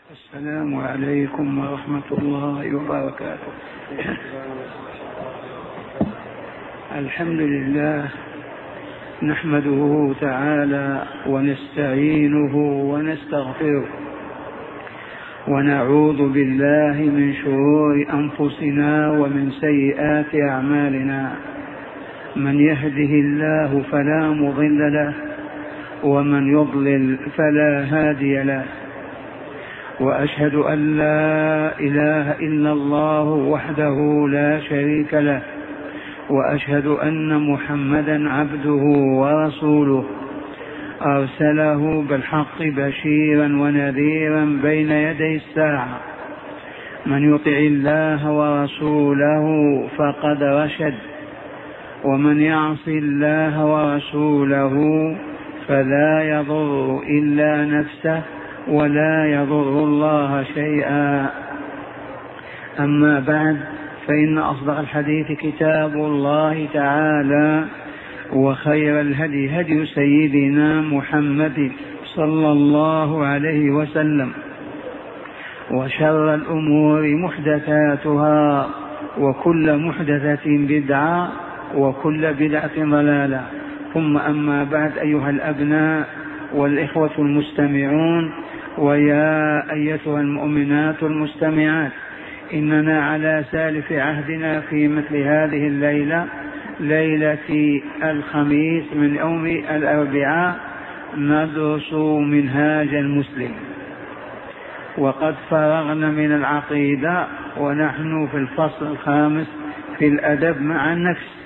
السلام عليكم ورحمة الله وبركاته. الحمد لله نحمده تعالى ونستعينه ونستغفره ونعوذ بالله من شرور أنفسنا ومن سيئات أعمالنا. من يهده الله فلا مضل له ومن يضلل فلا هادي له، وأشهد أن لا إله إلا الله وحده لا شريك له، وأشهد أن محمدا عبده ورسوله أرسله بالحق بشيرا ونذيرا بين يدي الساعة. من يطع الله ورسوله فقد رشد، ومن يعص الله ورسوله فلا يضر إلا نفسه ولا يضر الله شيئا. أما بعد، فإن أصدق الحديث كتاب الله تعالى، وخير الهدي هدي سيدنا محمد صلى الله عليه وسلم، وشر الأمور محدثاتها، وكل محدثة بدعة، وكل بدعة ضلالة. ثم أما بعد، أيها الأبناء والإخوة المستمعون، ويا أيتها المؤمنات المستمعات، إننا على سالف عهدنا في مثل هذه الليلة، ليلة الخميس من يوم الأربعاء، ندرس منهاج المسلم، وقد فرغنا من العقيدة ونحن في الفصل الخامس في الأدب مع النفس.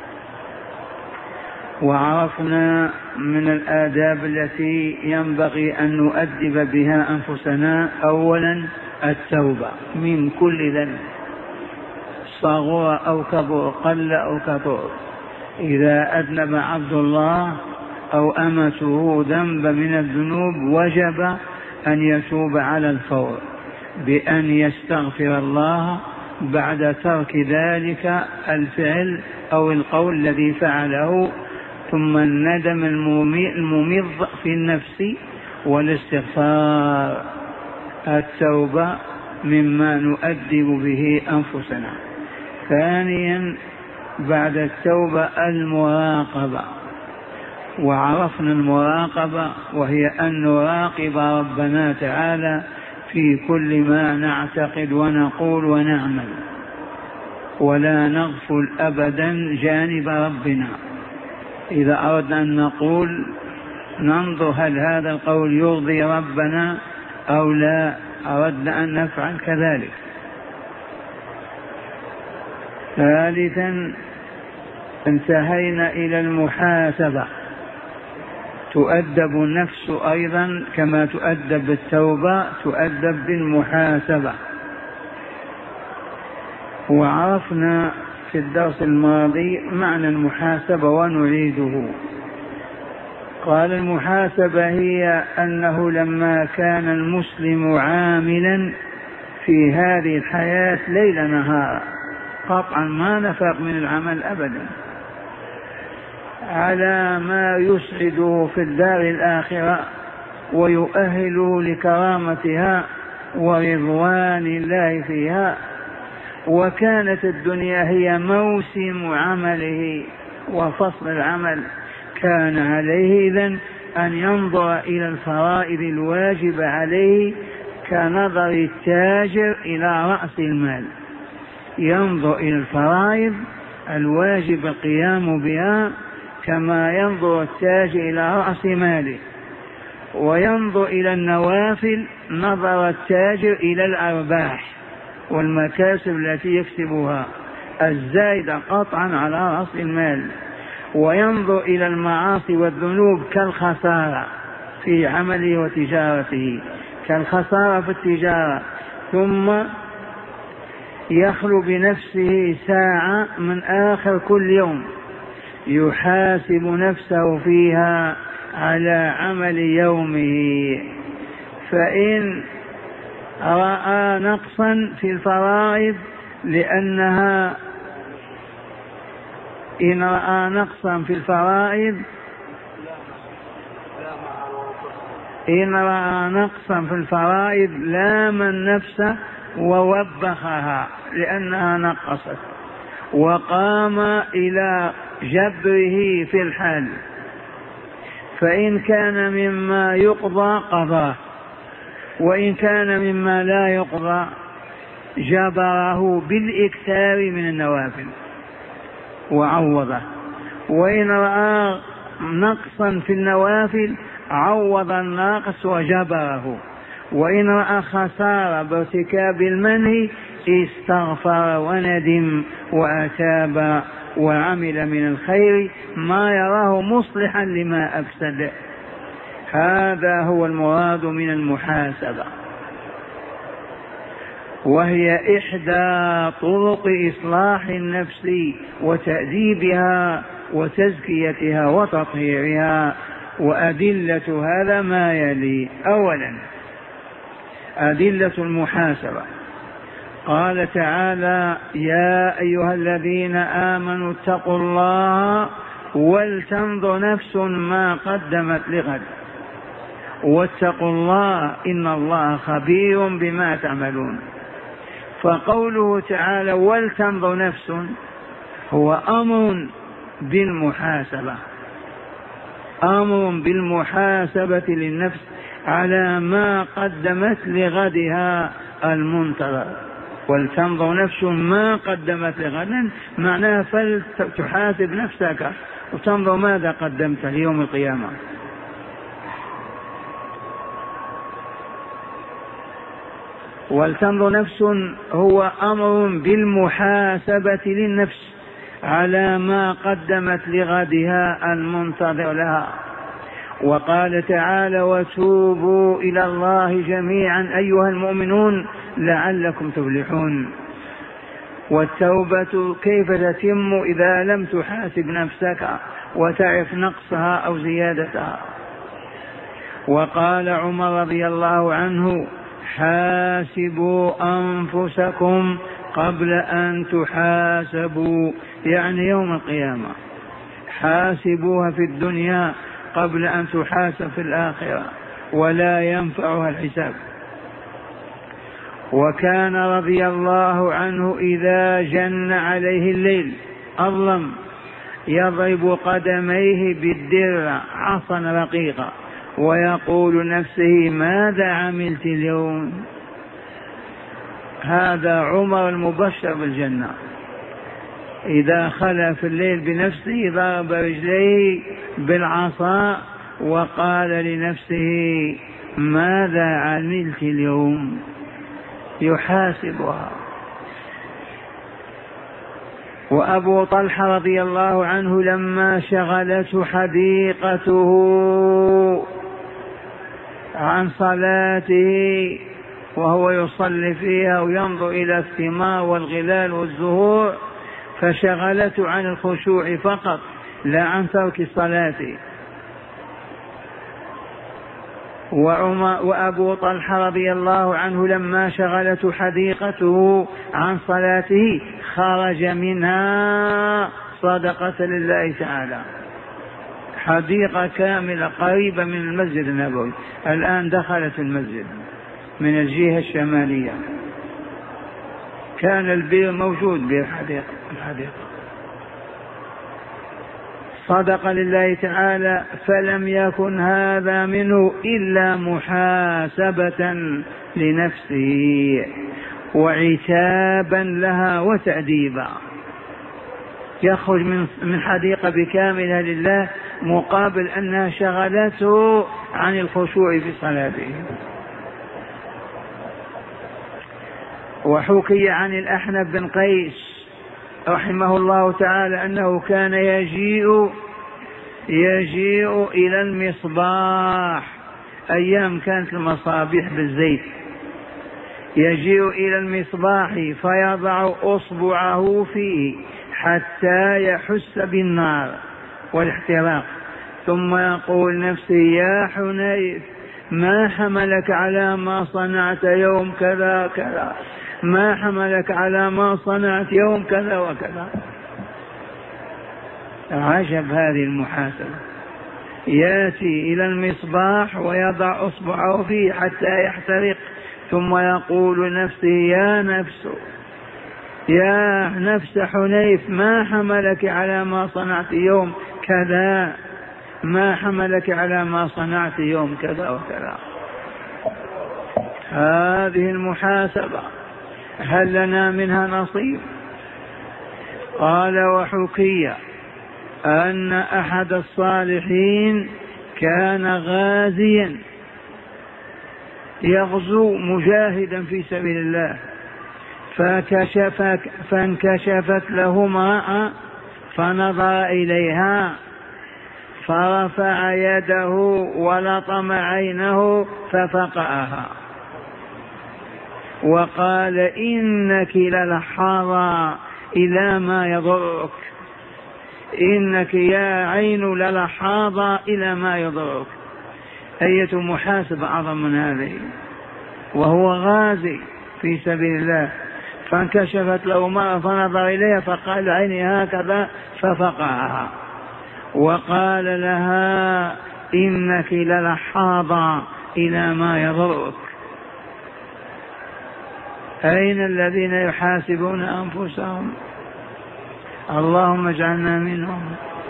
وعرفنا من الآداب التي ينبغي أن نؤدب بها أنفسنا أولا التوبة من كل ذنب، صغر أو كبر، قل أو كثر. إذا أذنب عبد الله أو أمته ذنب من الذنوب وجب أن يتوب على الفور بأن يستغفر الله بعد ترك ذلك الفعل أو القول الذي فعله، ثم الندم الممض في النفس والاستغفار. التوبة مما نؤدب به أنفسنا. ثانيا بعد التوبة المراقبة، وعرفنا المراقبة، وهي أن نراقب ربنا تعالى في كل ما نعتقد ونقول ونعمل، ولا نغفل أبدا جانب ربنا. إذا أردنا أن نقول ننظر هل هذا القول يرضي ربنا أو لا، أردنا أن نفعل كذلك. ثالثا انتهينا إلى المحاسبة، تؤدب النفس أيضا كما تؤدب بالتوبة، تؤدب بالمحاسبة. وعرفنا في الدرس الماضي معنى المحاسبة ونعيده. قال المحاسبة هي أنه لما كان المسلم عاملا في هذه الحياة ليل نهار، قطعا ما نفق من العمل أبدا، على ما يسعده في الدار الآخرة ويؤهله لكرامتها ورضوان الله فيها، وكانت الدنيا هي موسم عمله وفصل العمل، كان عليه إذن أن ينظر إلى الفرائض الواجب عليه كنظر التاجر إلى رأس المال، ينظر إلى الفرائض الواجب القيام بها كما ينظر التاجر إلى رأس ماله، وينظر إلى النوافل نظر التاجر إلى الأرباح والمكاسب التي يكسبها الزائدة قطعا على رأس المال، وينظر إلى المعاصي والذنوب كالخسارة في عمله وتجارته، كالخسارة في التجارة. ثم يخلو بنفسه ساعة من آخر كل يوم يحاسب نفسه فيها على عمل يومه، فإن رأى نقصا في الفرائض إن رأى نقصا في الفرائض إن رأى نقصا في الفرائض لام النفس ووبخها لأنها نقصت، وقام إلى جبره في الحال، فإن كان مما يقضى قضاه، وإن كان مما لا يقضى جبره بالإكثار من النوافل وعوضه. وإن رأى نقصا في النوافل عوض الناقص وجبره. وإن رأى خسارة بارتكاب المنهي استغفر وندم وأتاب وعمل من الخير ما يراه مصلحا لما أفسد. هذا هو المراد من المحاسبة، وهي إحدى طرق إصلاح النفس وتأديبها وتزكيتها وتطهيرها. وأدلة هذا ما يلي: أولا أدلة المحاسبة، قال تعالى: يا أيها الذين آمنوا اتقوا الله ولتنظر نفس ما قدمت لغد واتقوا الله إن الله خبير بما تعملون. فقوله تعالى ولتنظر نفس هو أمر بالمحاسبة، أمر بالمحاسبة للنفس على ما قدمت لغدها المنتظر. ولتنظر نفس ما قدمت لغد معناها فلتحاسب نفسك وتنظر ماذا قدمت ليوم القيامة. ولتنظر نفس هو أمر بالمحاسبة للنفس على ما قدمت لغدها المنتظر لها. وقال تعالى: وتوبوا إلى الله جميعا أيها المؤمنون لعلكم تفلحون. والتوبة كيف تتم إذا لم تحاسب نفسك وتعرف نقصها أو زيادتها؟ وقال عمر رضي الله عنه: حاسبوا أنفسكم قبل أن تحاسبوا، يعني يوم القيامة. حاسبوها في الدنيا قبل أن تحاسب في الآخرة، ولا ينفعها الحساب. وكان رضي الله عنه إذا جن عليه الليل أظلم يضرب قدميه بالدرع عصا رقيقة ويقول نفسه: ماذا عملت اليوم؟ هذا عمر المبشر بالجنة، إذا خلى في الليل بنفسه ضرب رجليه بالعصا وقال لنفسه: ماذا عملت اليوم؟ يحاسبها. وأبو طلحة رضي الله عنه لما شغلته حديقته عن صلاته وهو يصلي فيها وينظر إلى الثمار والغلال والزهور، فشغلته عن الخشوع فقط لا عن ترك صلاته. وأبو طلحة رضي الله عنه لما شغلته حديقته عن صلاته خرج منها صدقة لله تعالى، حديقة كاملة قريبة من المسجد النبوي، الآن دخلت المسجد من الجهة الشمالية، كان البير موجود بالحديقة، صدق لله تعالى. فلم يكن هذا منه إلا محاسبة لنفسه وعتابا لها وتأديبا. يخرج من حديقة بكاملها لله مقابل أنها شغلته عن الخشوع في صلاته. وحكي عن الأحنف بن قيس رحمه الله تعالى أنه كان يجيء إلى المصباح، أيام كانت المصابيح بالزيت، يجيء إلى المصباح فيضع أصبعه فيه حتى يحس بالنار والاحتراق، ثم يقول نفسه: يا حنيف، ما حملك على ما صنعت يوم كذا كذا، ما حملك على ما صنعت يوم كذا وكذا. عجب هذه المحاسبة. يأتي إلى المصباح ويضع أصبعه فيه حتى يحترق، ثم يقول لنفسه: يا نفس، يا نفس حنيف، ما حملك على ما صنعت يوم كذا، ما حملك على ما صنعت يوم كذا وكذا. هذه المحاسبة هل لنا منها نصيب؟ قال: وحكي أن أحد الصالحين كان غازيا يغزو مجاهدا في سبيل الله، فانكشفت له امرأة فنظر إليها فرفع يده ولطم عينه ففقأها وقال: إنك للحاظى إلى ما يضرك، إنك يا عين للحاظى إلى ما يضرك. أية محاسبة أعظم من هذه؟ وهو غازي في سبيل الله، فانكشفت له مرة فنظر إليها فقال: عيني هكذا، ففقعها وقال لها: إنك للحاظى إلى ما يضرك. أين الذين يحاسبون أنفسهم؟ اللهم اجعلنا منهم.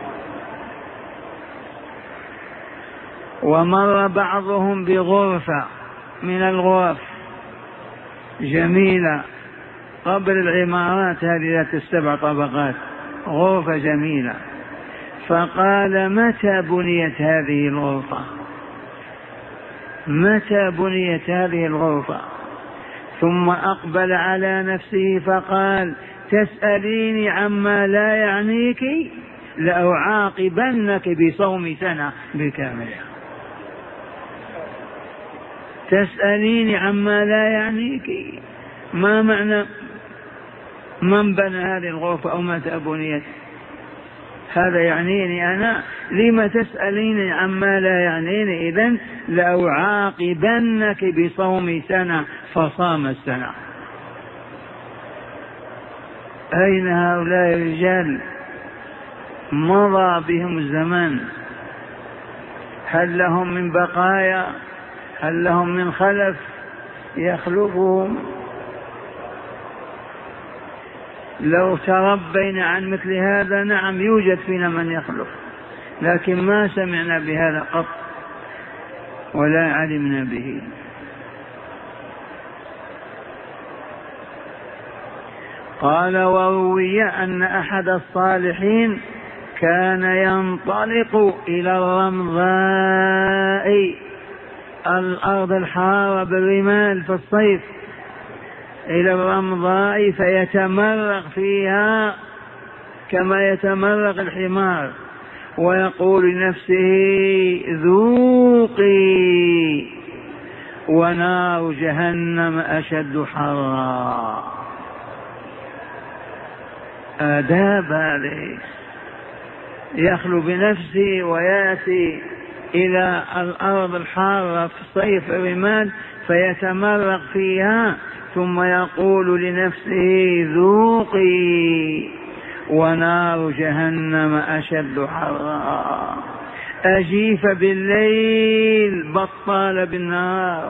ومر بعضهم بغرفة من الغرف جميلة قبل العمارات هذه ذات السبع طبقات، غرفة جميلة، فقال: متى بنيت هذه الغرفة؟ متى بنيت هذه الغرفة؟ ثم أقبل على نفسه فقال: تسأليني عما لا يعنيك لأعاقبنك بصوم سنة بالكاملة. تسأليني عما لا يعنيك، ما معنى من بنى هذه الغرفة أو متى بنيت؟ هذا يعنيني أنا، لما تسأليني عما لا يعنيني؟ إذن لأعاقبنك بصوم سنة، فصام السنة. أين هؤلاء الرجال؟ مضى بهم الزمان، هل لهم من بقايا؟ هل لهم من خلف يخلفهم؟ لو تربينا عن مثل هذا نعم يوجد فينا من يخلف، لكن ما سمعنا بهذا قط ولا علمنا به. قال: وروي أن أحد الصالحين كان ينطلق إلى الرمضاء، الأرض الحارة بالرمال في الصيف، إلى الرمضاء فيتمرغ فيها كما يتمرغ الحمار، ويقول لنفسه: ذوقي، ونار جهنم أشد حرا. آداب هذه، يخلو بنفسه ويأتي إلى الأرض الحارة في الصيف الرمال فيتمرغ فيها، ثم يقول لنفسه: ذوقي، ونار جهنم أشد حرا. أجيف بالليل بطال بالنهار،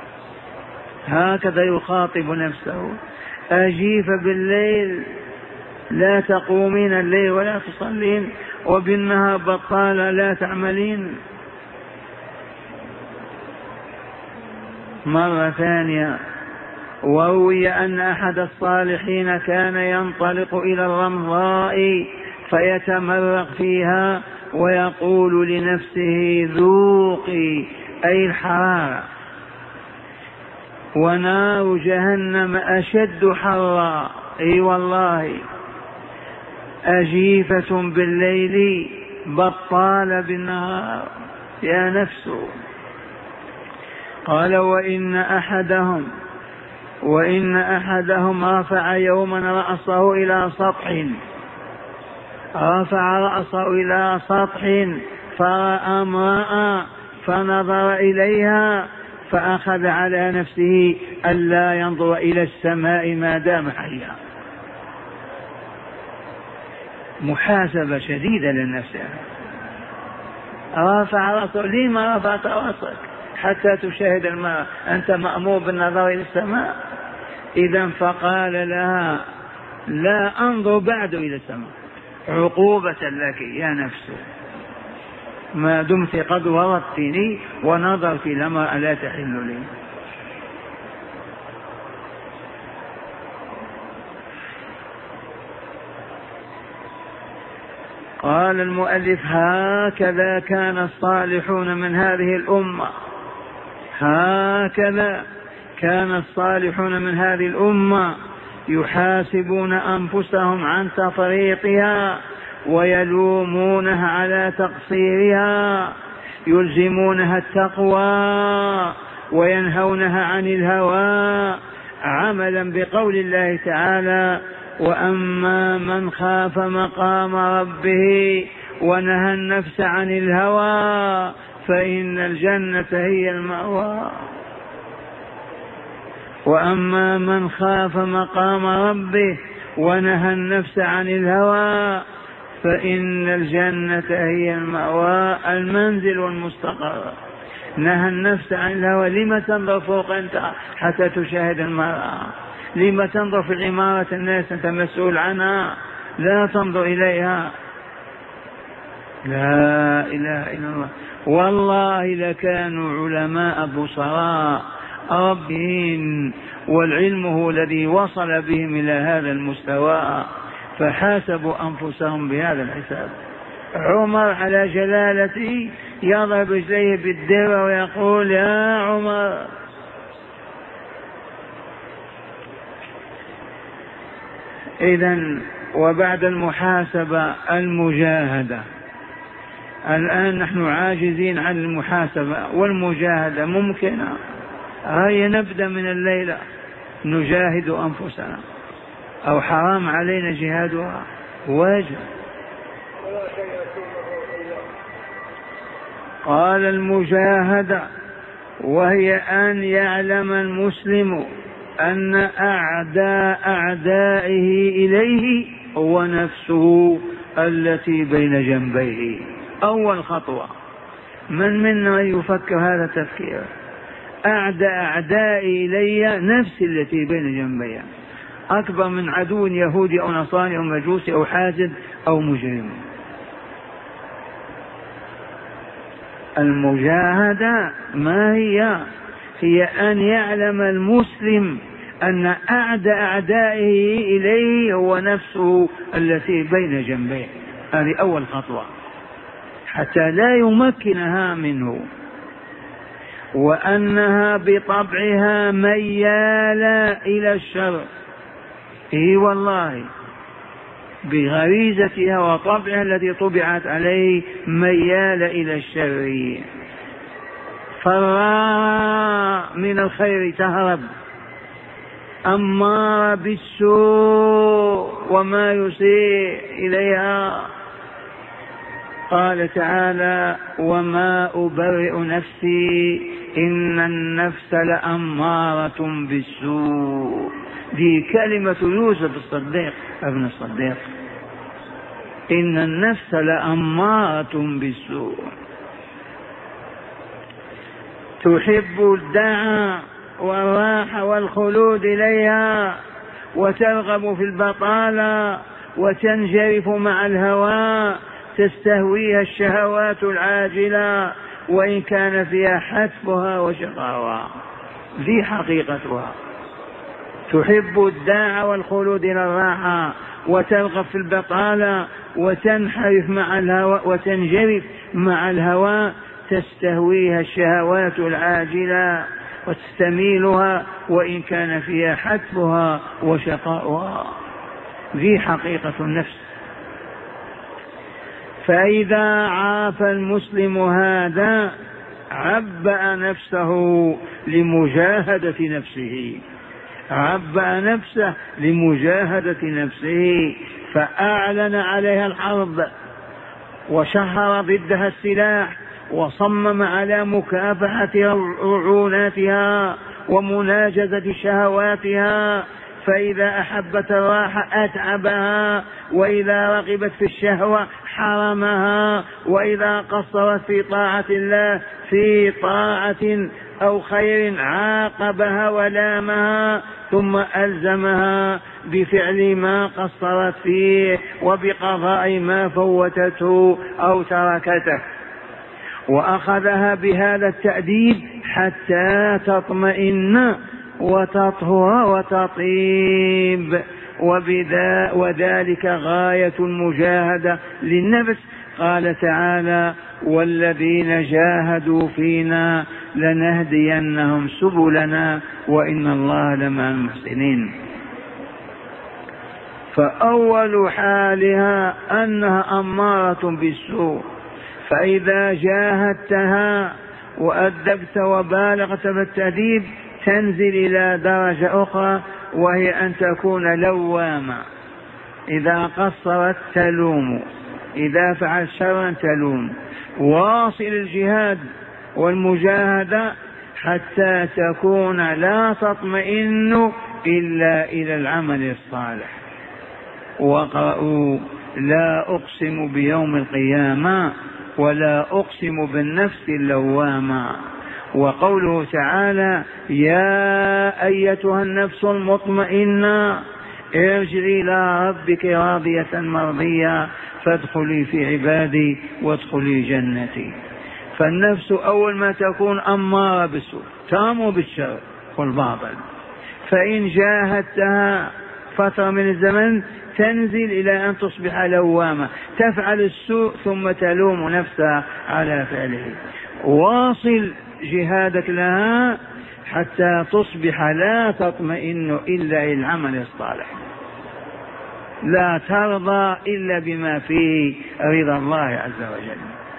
هكذا يخاطب نفسه. أجيف بالليل، لا تقومين الليل ولا تصلين، وبالنهار بطالة لا تعملين. مرة ثانية: وروي أن أحد الصالحين كان ينطلق إلى الرمضاء فيتمرغ فيها ويقول لنفسه: ذوقي، أي الحرارة، ونار جهنم أشد حرا. أي والله، أجيفة بالليل بطال بالنهار، يا نفس. قال: وإن أحدهم رفع يوما رأسه إلى سطح، رفع رأسه إلى سطح فرأى امرأة فنظر إليها فأخذ على نفسه ألا ينظر إلى السماء ما دام حيا. محاسبة شديدة للنفس. رفع رأسه. لما رفعت رأسك؟ حتى تشاهد الماء، أنت مأمور بالنظر إلى السماء. إذا فقال لها لا أنظر بعد إلى السماء عقوبة لك يا نفس، ما دمت قد وردتني ونظرت لما لا تحل لي. قال المؤلف هكذا كان الصالحون من هذه الأمة، هكذا كان الصالحون من هذه الأمة يحاسبون أنفسهم عن تفريطها ويلومونها على تقصيرها، يلزمونها التقوى وينهونها عن الهوى، عملا بقول الله تعالى وأما من خاف مقام ربه ونهى النفس عن الهوى فإن الجنة هي المأوى. وأما من خاف مقام ربه ونهى النفس عن الهوى فإن الجنة هي المأوى، المنزل والمستقر. نهى النفس عن الهوى. لما تنظر فوق أنت حتى تشاهد المرأة؟ لما تنظر في عمارة الناس أنت مسؤول عنها؟ لا تنظر إليها. لا إله إلا الله. والله لكانوا علماء بصراء ربين، والعلم هو الذي وصل بهم إلى هذا المستوى، فحاسبوا أنفسهم بهذا الحساب. عمر على جلالته يضرب رجليه بالدرة ويقول يا عمر. إذن وبعد المحاسبة المجاهدة. الآن نحن عاجزين عن المحاسبة والمجاهدة ممكنة. هيا نبدأ من الليلة نجاهد أنفسنا، أو حرام علينا جهادها؟ واجب. قال المجاهدة وهي أن يعلم المسلم أن أعداء أعدائه إليه هو نفسه التي بين جنبيه. أول خطوة. من منا يفكر هذا التفكير؟ أعداء أعدائي إلي نفسي التي بين جنبي، أكبر من عدو يهودي أو نصراني أو مجوسي أو حاسد أو مجرم. المجاهدة ما هي؟ هي أن يعلم المسلم أن أعداء أعدائه إليه هو نفسه التي بين جنبيه. هذه أول خطوة حتى لا يمكنها منه، وأنها بطبعها ميالة إلى الشر. إي والله بغريزتها وطبعها التي طبعت عليه ميالة إلى الشر، فرار من الخير تهرب، أمار بالسوء وما يسيء إليها. قال تعالى وما أبرئ نفسي إن النفس لأمارة بالسوء. دي كلمة يوسف الصديق ابن الصديق، إن النفس لأمارة بالسوء. تحب الدعاء والراحة والخلود إليها، وترغب في البطالة وتنجرف مع الهوى، تستهويها الشهوات العاجلة وإن كان فيها حتفها وشقاوها. ذي حقيقتها. تحب الداع والخلود إلى الراحة، وترغب في البطالة وتنحرف مع الهوى وتنجرف مع الهوى، تستهويها الشهوات العاجلة وتستميلها وإن كان فيها حتفها وشقاؤها. ذي حقيقة النفس. فإذا عاف المسلم هذا عبأ نفسه لمجاهدة نفسه، عبأ نفسه لمجاهدة نفسه، فأعلن عليها الحرب وشهر ضدها السلاح وصمم على مكافحة رعوناتها ومناجزة شهواتها. فإذا أحبت الراحة أتعبها، وإذا رغبت في الشهوة حرمها، وإذا قصرت في طاعة الله في طاعة أو خير عاقبها ولامها، ثم ألزمها بفعل ما قصرت فيه وبقضاء ما فوتته أو تركته، وأخذها بهذا التأديب حتى تطمئن وتطهر وتطيب، وذلك غاية المجاهدة للنفس. قال تعالى: والذين جاهدوا فينا لنهدينهم سبلنا وإن الله لمع المحسنين. فأول حالها أنها أمارة بالسوء، فإذا جاهدتها وأدبت وبالغت في التأديب تنزل إلى درجة أخرى، وهي أن تكون لوامة. إذا قصرت تلوم، إذا فعل شرا تلوم. واصل الجهاد والمجاهدة حتى تكون لا تطمئن إلا إلى العمل الصالح. واقرأوا: لا أقسم بيوم القيامة ولا أقسم بالنفس اللوامة. وقوله تعالى: يا أيتها النفس المطمئنة ارجعي إلى ربك راضية مرضية فادخلي في عبادي وادخلي جنتي. فالنفس أول ما تكون أمارة بالسوء، تأمر بالشر والباطل، فإن جاهدتها فترة من الزمن تنزل إلى أن تصبح لوامة، تفعل السوء ثم تلوم نفسها على فعله. واصل جهادك لها حتى تصبح لا تطمئن إلا إلى العمل الصالح، لا ترضى إلا بما فيه رضا الله عز وجل.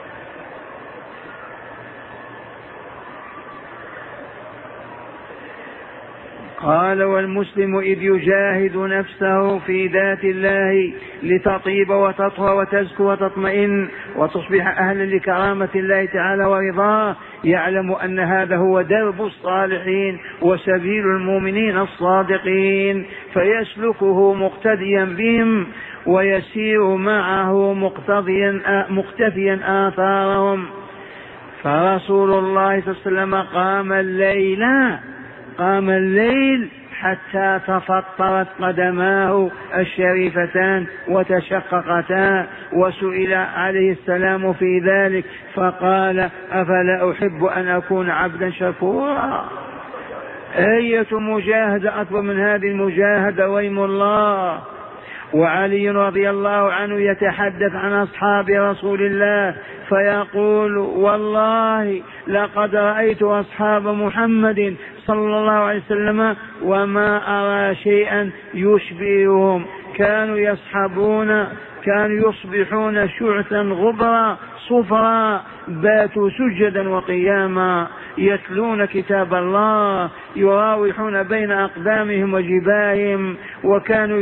قال: والمسلم إذ يجاهد نفسه في ذات الله لتطيب وتطهر وتزكو وتطمئن وتصبح أهلا لكرامة الله تعالى ورضاه، يعلم أن هذا هو درب الصالحين وسبيل المؤمنين الصادقين، فيسلكه مقتديا بهم ويسير معه مقتفيا آثارهم. فرسول الله صلى الله عليه وسلم قام الليل حتى تفطرت قدماه الشريفتان وتشققتا، وسئل عليه السلام في ذلك فقال: أفلا أحب أن أكون عبدا شكورا. أية مجاهدة أكبر من هذه المجاهدة؟ ويم الله. وعلي رضي الله عنه يتحدث عن أصحاب رسول الله فيقول: والله لقد رأيت أصحاب محمد صلى الله عليه وسلم وما أرى شيئا يشبههم، كانوا يصبحون شعثا غبرا صفرا، باتوا سجدا وقياما، يتلون كتاب الله، يراوحون بين أقدامهم وجباههم، وكانوا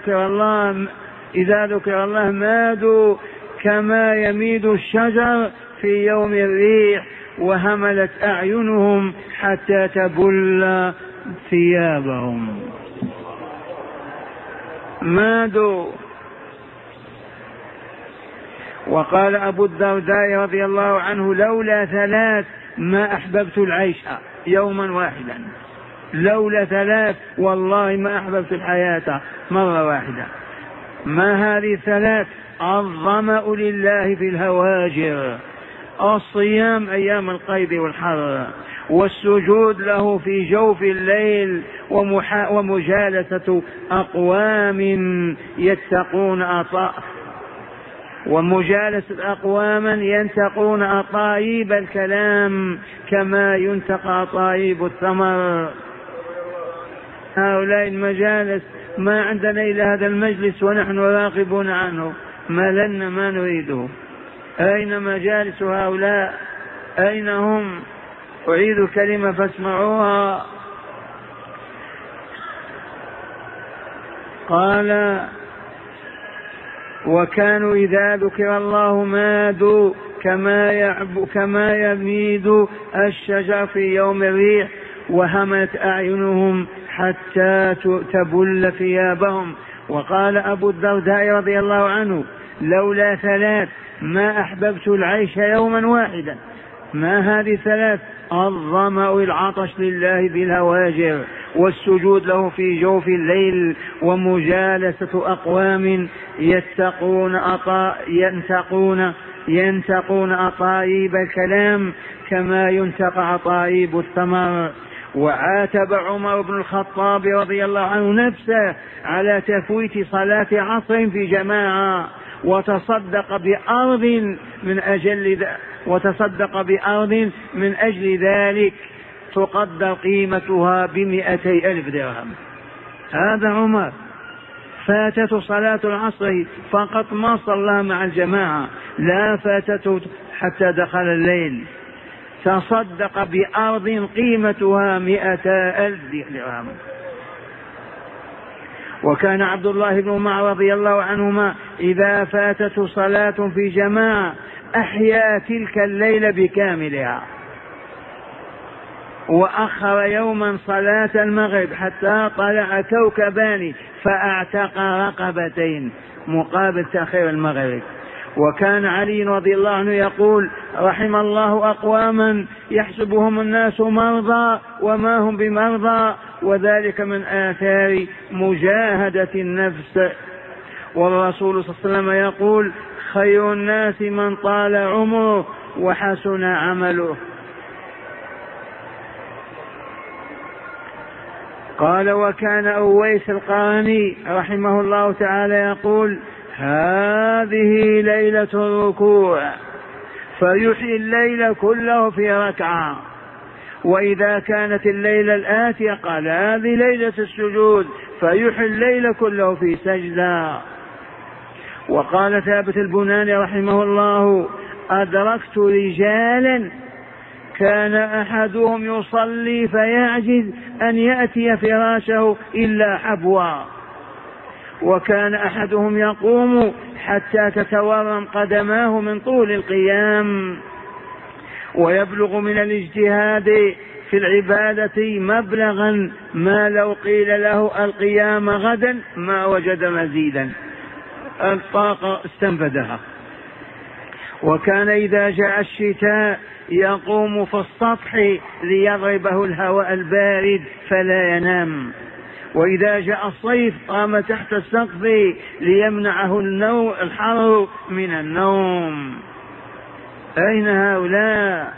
إذا ذكر الله مادوا كما يميد الشجر في يوم الريح، وهملت أعينهم حتى تبل ثيابهم. مادوا. وقال أبو الدرداء رضي الله عنه: لولا ثلاث ما أحببت العيش يوما واحدا، لولا ثلاث والله ما أحببت الحياة مرة واحدة. ما هذه الثلاث؟ الظمأ لله في الهواجر، الصيام أيام القيد والحر، والسجود له في جوف الليل، ومجالسة أقوام ينتقون أطايب الكلام كما ينتقى أطايب الثمر. هؤلاء المجالس ما عندنا إلا هذا المجلس ونحن راغبون عنه، ما لنا ما نريده. أين مجالس هؤلاء؟ أين هم؟ أعيد الكلمة فاسمعوها. قال: وكانوا إذا ذكر الله مادوا كما يميد الشجر في يوم الريح، وهمت أعينهم حتى تبل ثيابهم. وقال أبو الدرداء رضي الله عنه: لولا ثلاث ما أحببت العيش يوما واحدا. ما هذه ثلاث؟ الظمأ العطش لله بالهواجر، والسجود له في جوف الليل، ومجالسة أقوام ينتقون أطايب الكلام كما ينتقى أطايب الثمر. وعاتب عمر بن الخطاب رضي الله عنه نفسه على تفويت صلاة عصر في جماعة، وتصدق بأرض من أجل ذلك تقدر قيمتها ب200,000 درهم. هذا عمر فاتته صلاة العصر فقط، ما صلى مع الجماعة، لا فاتته حتى دخل الليل، تصدق بأرض قيمتها 200,000 درهم. وكان عبد الله بن عمر رضي الله عنهما إذا فاتته صلاة في جماعة أحيا تلك الليلة بكاملها، وأخر يوما صلاة المغرب حتى طلع كوكبان فأعتق رقبتين مقابل تأخير المغرب. وكان علي رضي الله عنه يقول: رحم الله أقواما يحسبهم الناس مرضى وما هم بمرضى، وذلك من آثار مجاهدة النفس. والرسول صلى الله عليه وسلم يقول: خير الناس من طال عمره وحسن عمله. قال: وكان أويس القرني رحمه الله تعالى يقول: هذه ليلة الركوع، فيحيي الليل كله في ركعة. وإذا كانت الليلة الآتية قال: هذه ليلة السجود، فيحيي الليل كله في سجدة. وقال ثابت البناني رحمه الله: أدركت رجالا كان أحدهم يصلي فيعجز أن يأتي فراشه إلا حبوا، وكان أحدهم يقوم حتى تتورم قدماه من طول القيام، ويبلغ من الاجتهاد في العبادة مبلغا ما لو قيل له القيام غدا ما وجد مزيدا، الطاقة استنفدها. وكان إذا جاء الشتاء يقوم في السطح ليضربه الهواء البارد فلا ينام، وإذا جاء الصيف قام تحت السقف ليمنعه الحر من النوم. أين هؤلاء؟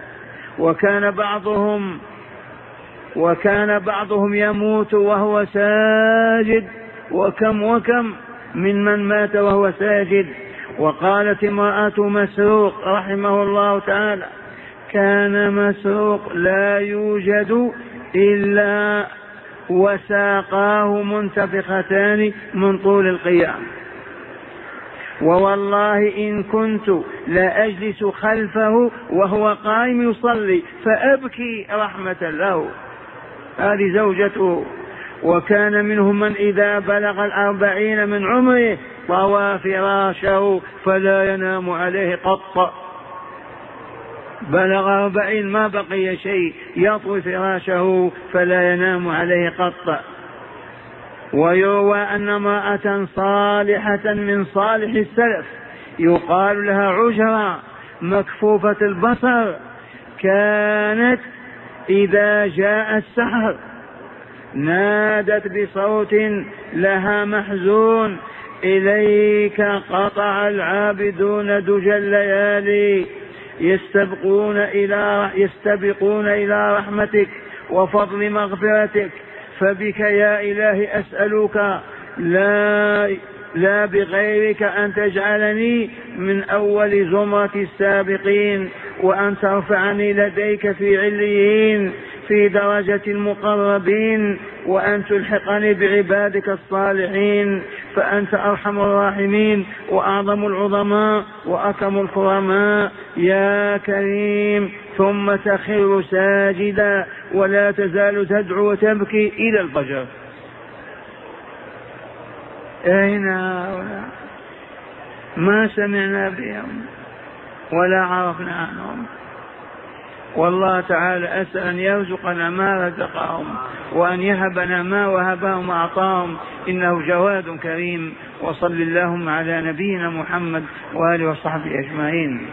وكان بعضهم يموت وهو ساجد، وكم من مات وهو ساجد. وقالت امرأة مسروق رحمه الله تعالى: كان مسروق لا يوجد إلا وساقاه منتفختان من طول القيام، ووالله إن كنت لا أجلس خلفه وهو قائم يصلي فأبكي رحمة له. هذه زوجته. وكان منهم من إذا بلغ 40 من عمره طوى فراشه فلا ينام عليه قط. بلغ 40 ما بقي شيء، يطوي فراشه فلا ينام عليه قط. ويروى أن امرأة صالحة من صالح السلف يقال لها عجرة مكفوفة البصر، كانت إذا جاء السحر نادت بصوت لها محزون: إليك قطع العابدون دجى الليالي يستبقون إلى رحمتك وفضل مغفرتك، فبك يا إلهي أسألك لا بغيرك أن تجعلني من أول زمرة السابقين، وأن ترفعني لديك في عليين في درجة المقربين، وأن تلحقني بعبادك الصالحين، فأنت أرحم الراحمين وأعظم العظماء وأكرم الكرماء يا كريم. ثم تخر ساجدا ولا تزال تدعو وتبكي إلى الفجر. أين هؤلاء؟ ما سمعنا بهم ولا عرفنا عنهم. والله تعالى أسأل أن يرزقنا ما رزقهم، وأن يهبنا ما وهبهم أعطاهم، إنه جواد كريم. وصل اللهم على نبينا محمد وآله وصحبه أجمعين.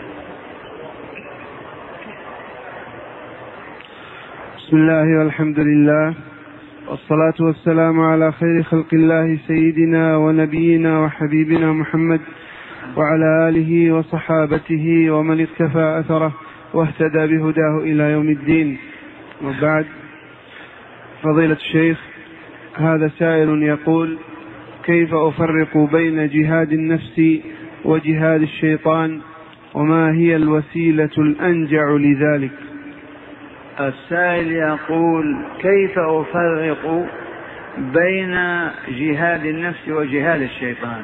بسم الله والحمد لله، والصلاة والسلام على خير خلق الله سيدنا ونبينا وحبيبنا محمد وعلى آله وصحابته ومن اقتفى أثره واهتدى بهداه إلى يوم الدين. وبعد، فضيلة الشيخ، هذا سائل يقول: كيف أفرق بين جهاد النفس وجهاد الشيطان، وما هي الوسيلة الأنجع لذلك؟ السائل يقول: كيف أفرق بين جهاد النفس وجهاد الشيطان؟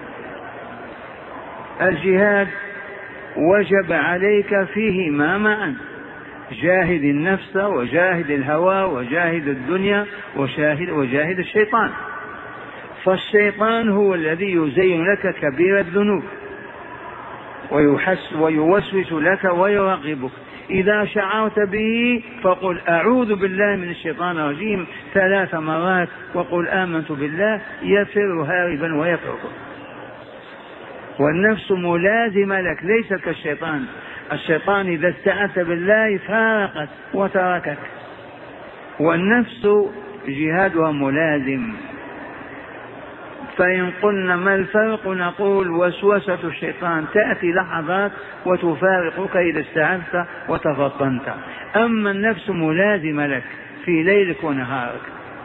الجهاد وجب عليك فيهما معا، جاهد النفس وجاهد الهوى وجاهد الدنيا وجاهد الشيطان. فالشيطان هو الذي يزين لك كبير الذنوب ويوسوس لك ويرغبك. إذا شعرت به فقل أعوذ بالله من الشيطان الرجيم 3 مرات وقل آمنت بالله، يفر هاربا ويتركك. والنفس ملازمة لك، ليس كالشيطان. الشيطان إذا استعذت بالله فارقت وتركك، والنفس جهادها ملازم. فإن قلنا ما الفرق نقول: وسوسة الشيطان تأتي لحظات وتفارقك إذا استعذت وتفطنت، أما النفس ملازمة لك في ليلك ونهارك.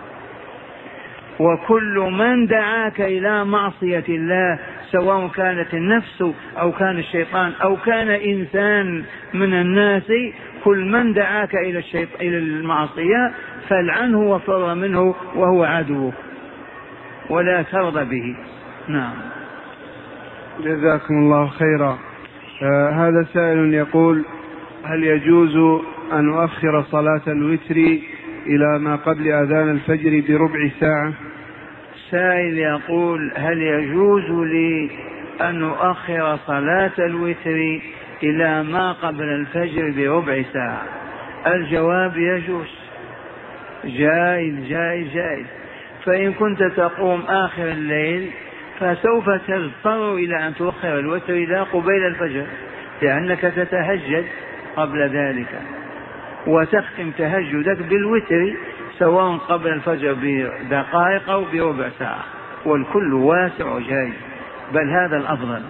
وكل من دعاك إلى معصية الله، سواء كانت النفس أو كان الشيطان أو كان إنسان من الناس، كل من دعاك إلى المعصية فالعنه وفر منه وهو عدوك ولا ترضى به. نعم. جزاكم الله خيرا. هذا سائل يقول: هل يجوز أن أؤخر صلاة الوتر إلى ما قبل أذان الفجر بربع ساعة؟ سائل يقول: هل يجوز لي أن أؤخر صلاة الوتر إلى ما قبل الفجر بربع ساعة؟ الجواب: يجوز، جائز جائز جائز. فإن كنت تقوم آخر الليل فسوف تضطر إلى أن تؤخر الوتر إلى قبيل الفجر، لأنك تتهجد قبل ذلك وتختم تهجدك بالوتر سواء قبل الفجر بدقائق أو بربع ساعة، والكل واسع وجائز، بل هذا الأفضل.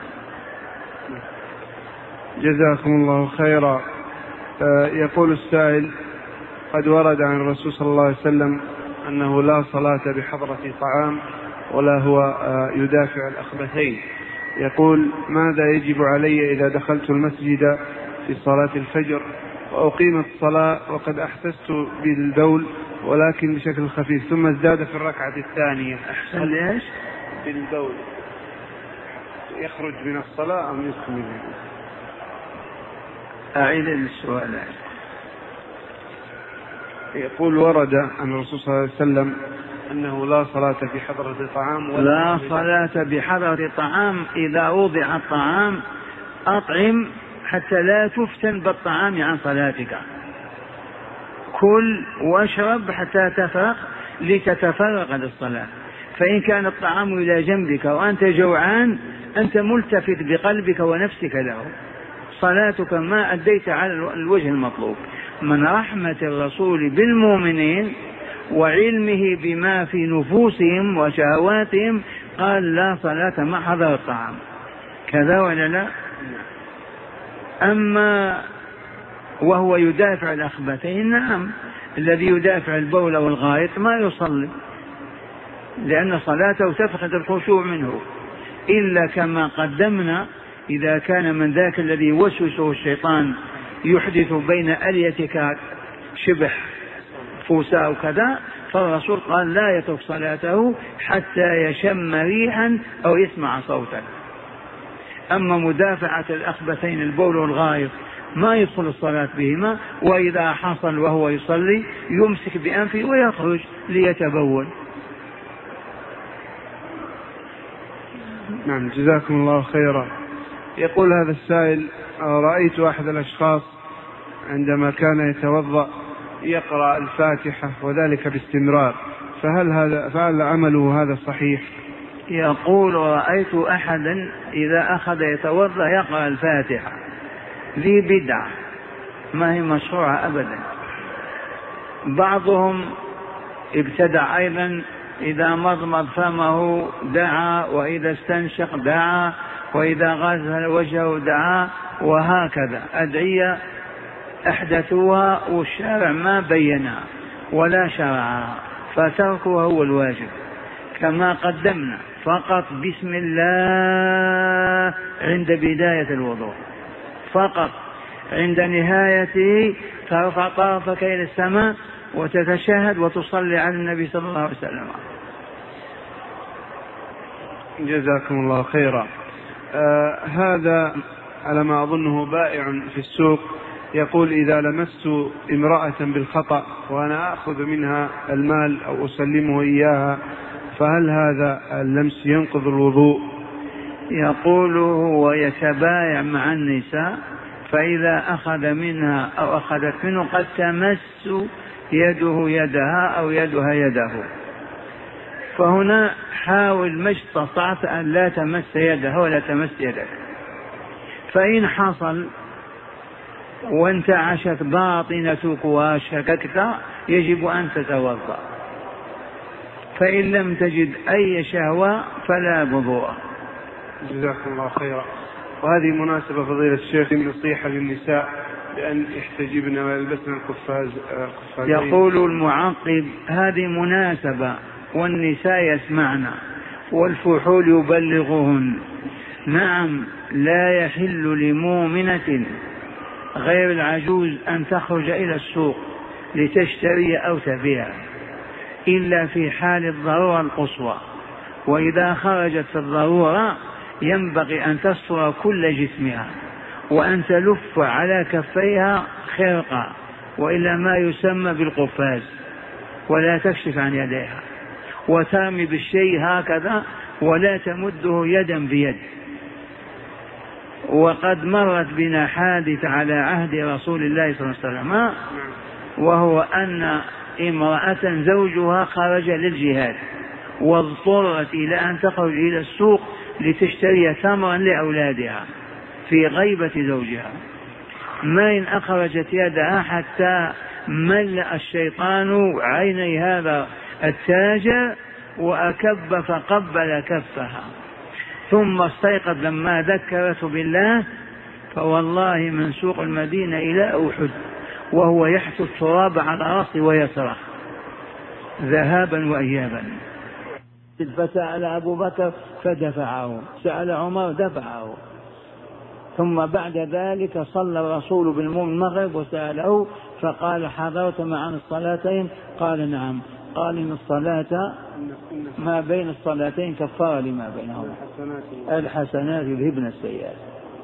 جزاكم الله خيرا. يقول السائل: قد ورد عن الرسول صلى الله عليه وسلم أنه لا صلاة بحضرة طعام ولا هو يدافع الأخبثين. يقول: ماذا يجب علي إذا دخلت المسجد في صلاة الفجر وأقيمت الصلاة وقد أحسست بالبول ولكن بشكل خفيف، ثم ازداد في الركعة الثانية؟ أحسن ليش؟ بالبول، يخرج من الصلاة أم يكمل؟ أعيد السؤال. يقول: ورد عن الرسول صلى الله عليه وسلم أنه لا صلاة بحضرة طعام لا صلاة بحضرة طعام. إذا وضع الطعام أطعم حتى لا تفتن بالطعام عن صلاتك، كل واشرب حتى تفرغ لتتفرغ للصلاة. فإن كان الطعام إلى جنبك وأنت جوعان أنت ملتفت بقلبك ونفسك له، صلاتك ما أديت على الوجه المطلوب. من رحمة الرسول بالمؤمنين وعلمه بما في نفوسهم وشهواتهم قال: لا صلاة مع حضر الطعام. كذا ولا لا؟ أما وهو يدافع الأخبثين، نعم، الذي يدافع البول والغائط ما يصلي، لأن صلاته تفقد الخشوع منه، إلا كما قدمنا إذا كان من ذاك الذي يوسوسه الشيطان يحدث بين أليتك شبح فوساء وكذا، فالرسول قال: لا يترك صلاته حتى يشم ريحا أو يسمع صوتا. أما مدافعة الأخبثين البول والغائط ما يدخل الصلاة بهما، وإذا حصل وهو يصلي يمسك بأنفه ويخرج ليتبول. نعم، جزاكم الله خيرا. يقول هذا السائل: رأيت أحد الأشخاص عندما كان يتوضأ يقرأ الفاتحة وذلك باستمرار، فهل عمله هذا صحيح؟ يقول رأيت أحدا إذا أخذ يتوضأ يقرأ الفاتحة، ذي بدعة ما هي مشروعة أبدا. بعضهم ابتدع أيضا إذا مضمض فمه دعا، وإذا استنشق دعا، وإذا غسل وجهه دعا، وهكذا أدعية أحدثوها والشارع ما بينها ولا شرعها، فتركها هو الواجب كما قدمنا، فقط بسم الله عند بداية الوضوء فقط، عند نهايته ترفع طرفك إلى السماء وتتشهد وتصلي على النبي صلى الله عليه وسلم. جزاكم الله خيرا. هذا على ما أظنه بائع في السوق، يقول إذا لمست امرأة بالخطأ وأنا أخذ منها المال أو أسلمه إياها، فهل هذا اللمس ينقض الوضوء؟ يقول هو يتبايع مع النساء، فإذا أخذ منها أو أخذت منه قد تمس يده يدها أو يدها يده، فهنا حاول ما استطعت أن لا تمس يدها ولا تمس يدك. فإن حصل وانتعشت باطنتك وشككت يجب أن تتوضأ، فإن لم تجد أي شهوة فلا وضوء. جزاكم الله خيرا. وهذه مناسبة فضيلة الشيخ نصيحة للنساء بأن يحتجبن ويلبسن القفاز. يقول المعقب هذه مناسبة والنساء يسمعن والفحول يبلغهن. نعم، لا يحل لمؤمنة غير العجوز أن تخرج إلى السوق لتشتري أو تبيع إلا في حال الضرورة القصوى، وإذا خرجت في الضرورة ينبغي أن تستر كل جسمها وأن تلف على كفيها خرقة وإلا ما يسمى بالقفاز، ولا تكشف عن يديها وترمي بالشيء هكذا ولا تمده يدا بيد. وقد مرت بنا حادثة على عهد رسول الله صلى الله عليه وسلم، وهو أن امرأة زوجها خرج للجهاد واضطرت إلى أن تخرج إلى السوق لتشتري ثمرا لأولادها في غيبة زوجها، ما إن أخرجت يدها حتى ملأ الشيطان عيني هذا التاجر وأكب فقبل كفها، ثم استيقظ لما ذكرته بالله، فوالله من سوق المدينة إلى أحد وهو يحث التراب على رأسه ويصرخ ذهابا وإيابا. فسأل أبو بكر فدفعه، سأل عمر دفعه، ثم بعد ذلك صلى الرسول بالمؤمن المغرب وسأله فقال حضرت معنا الصلاتين؟ قال نعم. قال إن الصلاة ما بين الصلاتين كفارة لما بينهما، الحسنات يذهبن السيئات.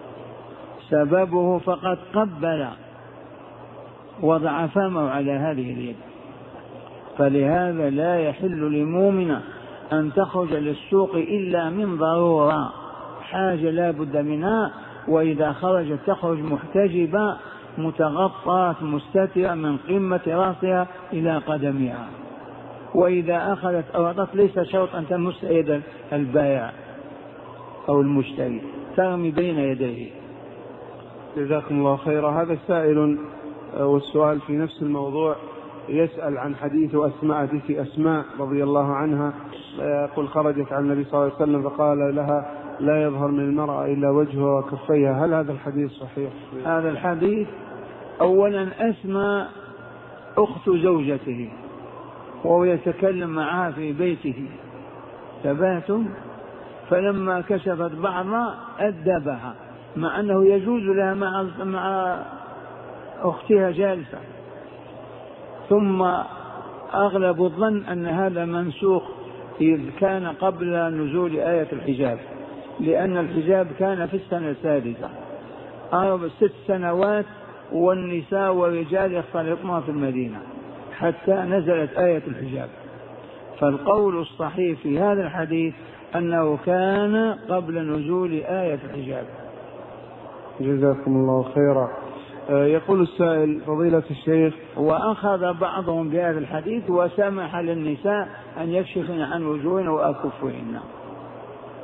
سببه فقد قبل وضع فمه على هذه اليد. فلهذا لا يحل لمؤمنة أن تخرج للسوق إلا من ضرورة، حاجة لا بد منها، وإذا خرجت تخرج محتجبة متغطاة مستترة من قمة رأسها إلى قدمها، وإذا أخذت أو أعطت ليس شرط أن تمس يد البائع أو المشتري، ترمي بين يديه. جزاكم الله خيرا. هذا السائل والسؤال في نفس الموضوع يسأل عن حديث أسماء رضي الله عنها، يقول خرجت على النبي صلى الله عليه وسلم فقال لها لا يظهر من المرأة إلا وجهها وكفيها، هل هذا الحديث صحيح؟ هذا الحديث أولا أسماء أخت زوجته وهو يتكلم معها في بيته تباتم، فلما كشفت بعضها أدبها مع أنه يجوز لها مع أختها جالسة. ثم أغلب الظن أن هذا منسوخ إذ كان قبل نزول آية الحجاب، لأن الحجاب كان في السنة السادسة 6 سنوات، والنساء والرجال يختلطون في المدينة حتى نزلت آية الحجاب. فالقول الصحيح في هذا الحديث أنه كان قبل نزول آية الحجاب. جزاكم الله خيرا. يقول السائل فضيلة الشيخ، وأخذ بعضهم بهذا الحديث وسمح للنساء أن يكشفن عن وجوههن وأكفهن.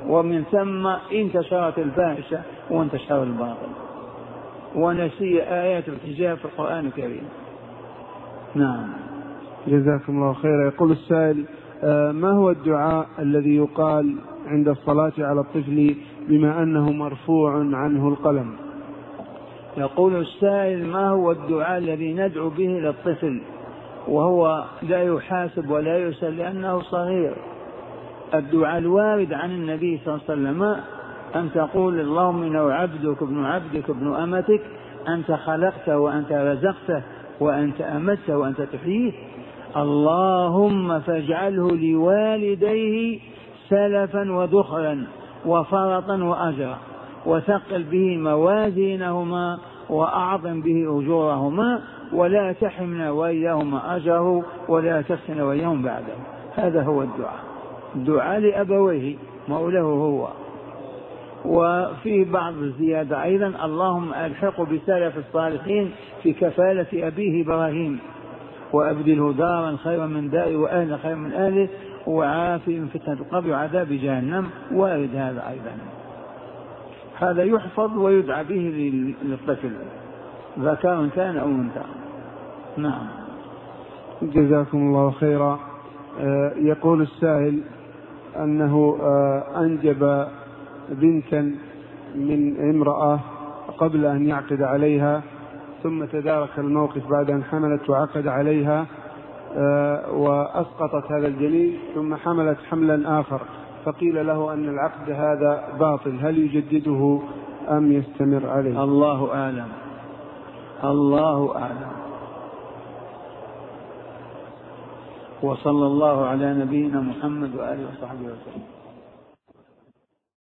ومن ثم انتشرت الفاحشة وانتشر الباطل ونسي آيات الحجاب في القرآن الكريم. نعم. جزاكم الله خيرا. يقول السائل: ما هو الدعاء الذي يقال عند الصلاة على الطفل بما أنه مرفوع عنه القلم؟ يقول السائل: ما هو الدعاء الذي ندعو به للطفل وهو لا يحاسب ولا يسأل لأنه صغير؟ الدعاء الوارد عن النبي صلى الله عليه وسلم أن تقول: اللهم إنه عبدك ابن عبدك ابن أمتك، أنت خلقته وأنت رزقته وأنت أمته وأنت تحييه، اللهم فاجعله لوالديه سلفا وذخرا وفرطا وأجرا، وثقل به موازينهما وأعظم به أجورهما، ولا تحمنا وإياهما أجره ولا تفتنا وإياهم بعده. هذا هو الدعاء لأبويه مولاه هو. وفي بعض الزيادة أيضا: اللهم ألحقه بسلف الصالحين في كفالة أبيه إبراهيم، وأبدله دارا خيرا من داره وأهلا خيرا من أهله، وعافية من فتنة القبر وعذاب جهنم. وارد هذا أيضا. هذا يحفظ ويدعى به للطفل ذكر كان أو أنثى. نعم. جزاكم الله خيرا. يقول السائل أنه أنجب بنتا من امرأة قبل أن يعقد عليها، ثم تدارك الموقف بعد أن حملت وعقد عليها وأسقطت هذا الجنين، ثم حملت حملا آخر، فقيل له أن العقد هذا باطل، هل يجدده أم يستمر عليه؟ الله أعلم. الله أعلم. وصلى الله على نبينا محمد وآله وصحبه وسلم.